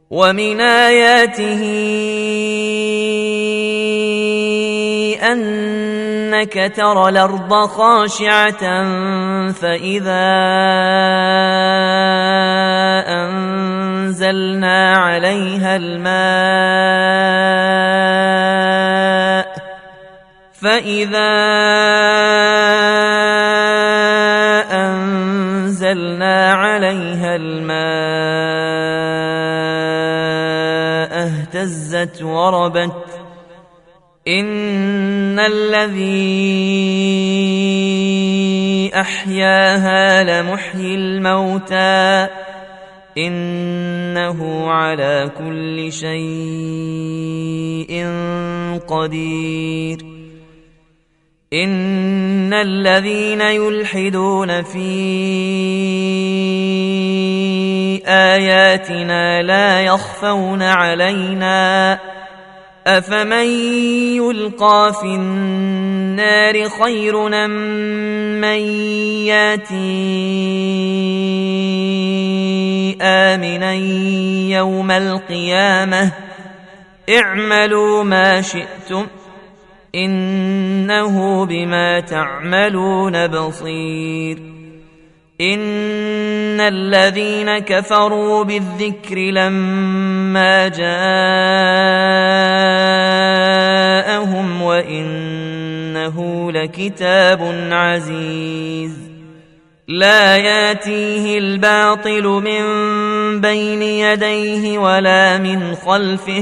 ومن آياته أنك ترى الأرض خاشعة فإذا أنزلنا عليها الماء اهتزت وربت إن الذي أحياها لمحيي الموتى إنه على كل شيء قدير إن الذين يلحدون في آياتنا لا يخفون علينا أفمن يلقى في النار خير أم من ياتي آمنا يوم القيامة اعملوا ما شئتم إنه بما تعملون بصير إن الذين كفروا بالذكر لما جاءهم وإنه لكتاب عزيز لا ياتيه الباطل من بين يديه ولا من خلفه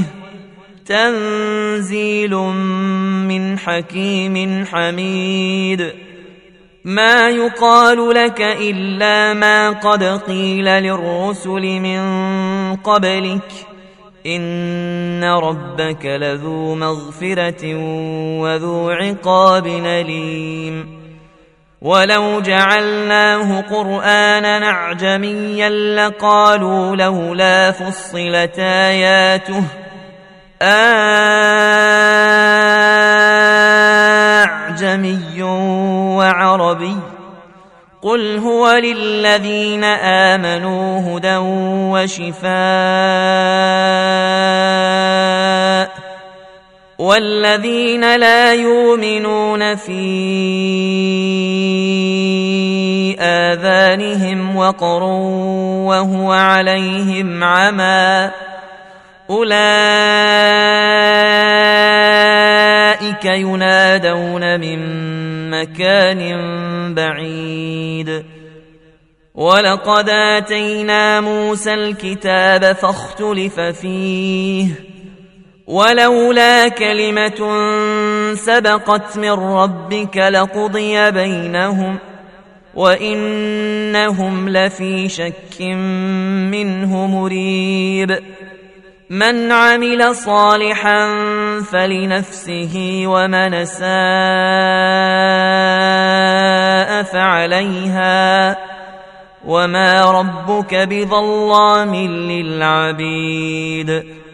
تنزيل من حكيم حميد ما يقال لك إلا ما قد قيل للرسل من قبلك إن ربك لذو مغفرة وذو عقاب أليم ولو جعلناه قرآنا أعجميا لقالوا لولا فصلت آياته أعجمي وعربي قل هو للذين آمنوا هدى وشفاء والذين لا يؤمنون في آذانهم وقر وهو عليهم عمى أولئك ينادون من مكان بعيد ولقد آتينا موسى الكتاب فاختلف فيه ولولا كلمة سبقت من ربك لقضي بينهم وإنهم لفي شك منه مريب من عمل صالحا فلنفسه ومن أساء فعليها وما ربك بظلام للعبيد